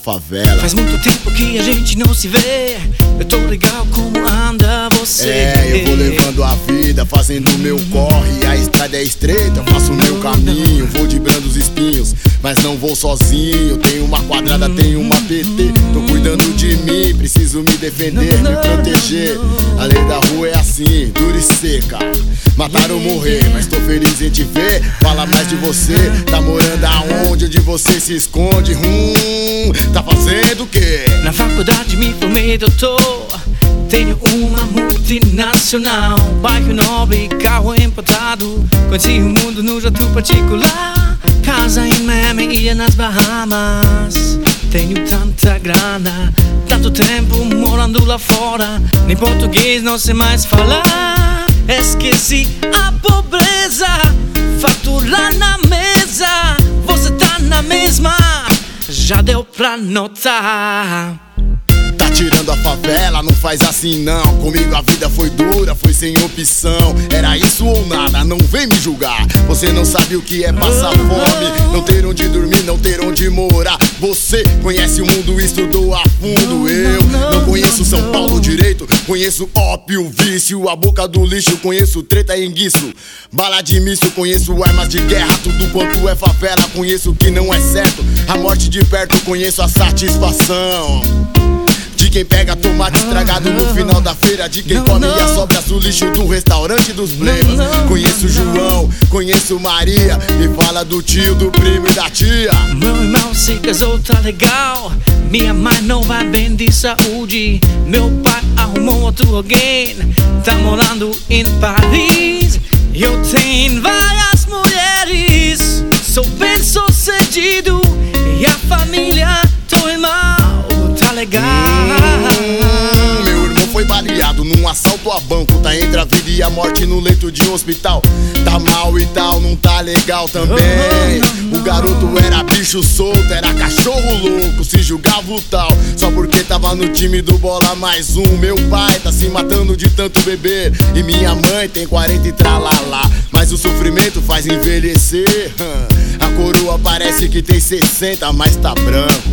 favela. Faz muito tempo que a gente não se vê. Eu tô legal, como anda você? Eu vou levando a vida, fazendo meu corre. A estrada é estreita, faço o meu caminho. Vou driblando os espinhos, mas não vou sozinho. Tenho uma quadrada, tenho uma PT. Tô cuidando de mim, preciso me defender, me proteger. A lei da rua é assim, dura e seca. Matar ou morrer, mas tô feliz em te ver. Fala mais de você, tá morando aonde? Onde você se esconde? Tá fazendo o quê? Na faculdade me formei, doutor. Tenho uma multinacional, bairro nobre, carro importado. Conheci o mundo no jato particular. Casa em Miami e nas Bahamas. Tenho tanta grana, tanto tempo morando lá fora. Nem português não sei mais falar. Esqueci a pobreza, fatura na mesa. Você tá na mesma, já deu pra notar. Tá tirando a favela, não faz assim não. Comigo a vida foi dura, foi sem opção. Era isso ou nada, não vem me julgar. Você não sabe o que é passar fome, não ter onde dormir, não ter onde morar. Você conhece o mundo, estudou a fundo. Eu não conheço São Paulo direito. Conheço ópio, vício, a boca do lixo. Conheço treta e enguiço, bala de míssil. Conheço armas de guerra, tudo quanto é favela. Conheço o que não é certo, a morte de perto. Conheço a satisfação de quem pega tomate estragado no final da feira. De quem come as sobras do lixo do restaurante dos blemas. Conheço João, conheço Maria. Me fala do tio, do primo e da tia. Meu irmão se casou, tá legal. Minha mãe não vai bem de saúde. Meu pai arrumou outro alguém, tá morando em Paris. Eu tenho várias mulheres, sou bem sucedido. E a família do irmão tá legal. Meu irmão foi baleado num assalto a banco. Tá entre a vida e a morte no leito de um hospital. Tá mal e tal, não tá legal também. O garoto era bicho solto, era cachorro louco, se julgava o tal, só porque tava no time do Bola Mais Um. Meu pai tá se matando de tanto beber, e minha mãe tem 40 e tralalá. Mas o sofrimento faz envelhecer. A coroa parece que tem 60, mas tá branco.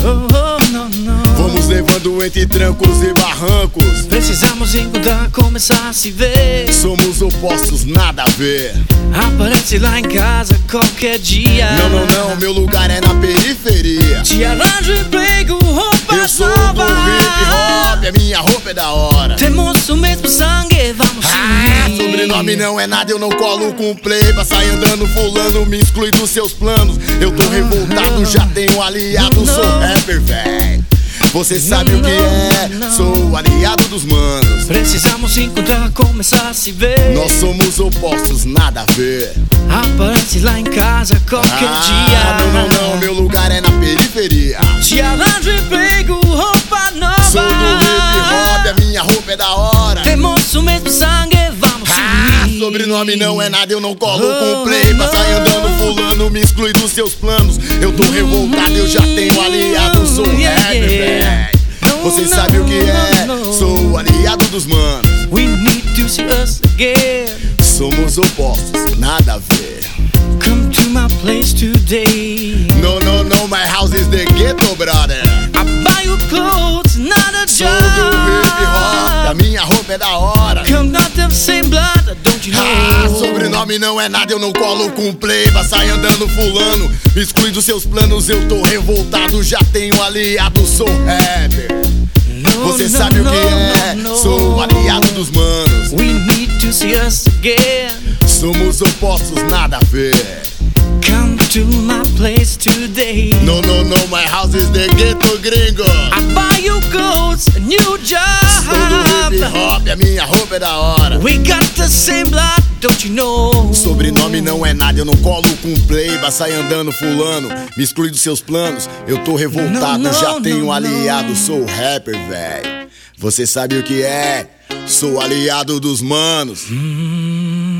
Vamos levando entre trancos e barrancos. Precisamos encontrar, começar a se ver. Somos opostos, nada a ver. Aparece lá em casa qualquer dia. Não, meu lugar é na periferia. Te arranjo emprego, roupa Eu sou nova. do hip hop, a minha roupa é da hora. Temos o mesmo sangue, vamos seguir. Sobrenome não é nada, eu não colo com pleiba. Sai andando fulano, me exclui dos seus planos. Eu tô revoltado, já tenho aliado. Sou rapper, véi. Você sabe o que é, sou aliado dos manos. Precisamos encontrar, começar a se ver. Nós somos opostos, nada a ver. Aparece lá em casa qualquer dia. Não, meu lugar é na periferia. Te arranjo emprego, roupa nova. Sou do hip hop, a minha roupa é da hora. Temos o mesmo sangue, vamos seguir. Sobrenome não é nada, eu não colo com pleiba. Sai andando fulano, me exclui dos seus planos. Eu tô revoltado, eu já tenho aliado. Sou rapper, véi. Você sabe o que é, sou aliado dos manos. We need to see us again. Somos opostos, nada a ver. Come to my place today. No, my house is the ghetto, brother. I buy you clothes, not a Sou job. do hip hop, a minha roupa é da hora. Come not the same blood, don't you know? Sobrenome não é nada, eu não colo com pleiba. Sai andando fulano, me exclui dos seus planos. Eu tô revoltado, já tenho aliado. Sou rapper. Você sabe o que é, sou aliado dos manos. We need to see us again. Somos opostos, nada a ver. Come to my place today. No, my house is the ghetto gringo. I buy you clothes, a new Sou do job. hip hop, a minha roupa é da hora. We got the same blood, don't you know? Sobrenome não é nada, eu não colo com pleiba. Sai andando fulano, me exclui dos seus planos. Eu tô revoltado, já tenho aliado. Sou rapper, véi. Você sabe o que é, sou aliado dos manos.